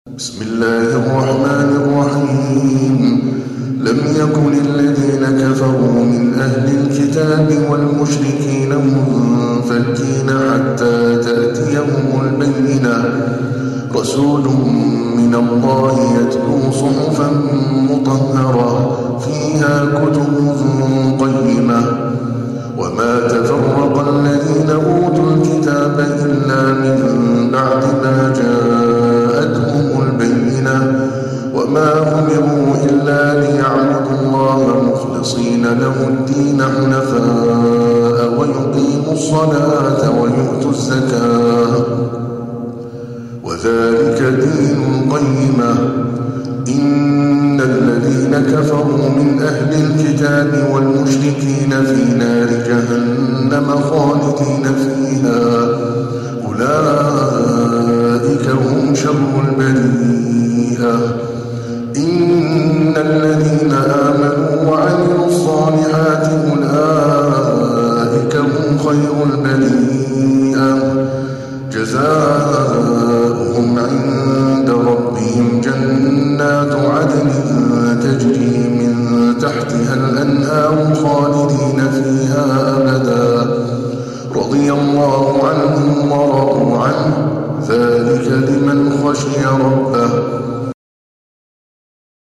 بسم الله الرحمن الرحيم. لم يكن الذين كفروا من أهل الكتاب والمشركين منفكين حتى تأتيهم البينة، رسول من الله يتلو صحفا مطهرة فيها كتب قيمة. وما تفرق الذين أوتوا الكتاب إلا من بعد ما جاءتهم البينة، وما أمروا إلا ليعبدوا الله مخلصين له الدين حنفاء ويقيموا الصلاة ويؤتوا الزكاة، وذلك دين القيمة. إن الذين كفروا من أهل الكتاب والمشركين في نار جهنم خالدين فيها، أولئك هم شر البرية. إن الذين آمنوا وعملوا الصالحات أولئك هم خير البرية، جزاؤهم عند ربهم جنات عدن تجري من تحتها الأنهار خالدين فيها أبدا، رضي الله عنهم ورضوا عنه، ذلك لمن خشي ربه.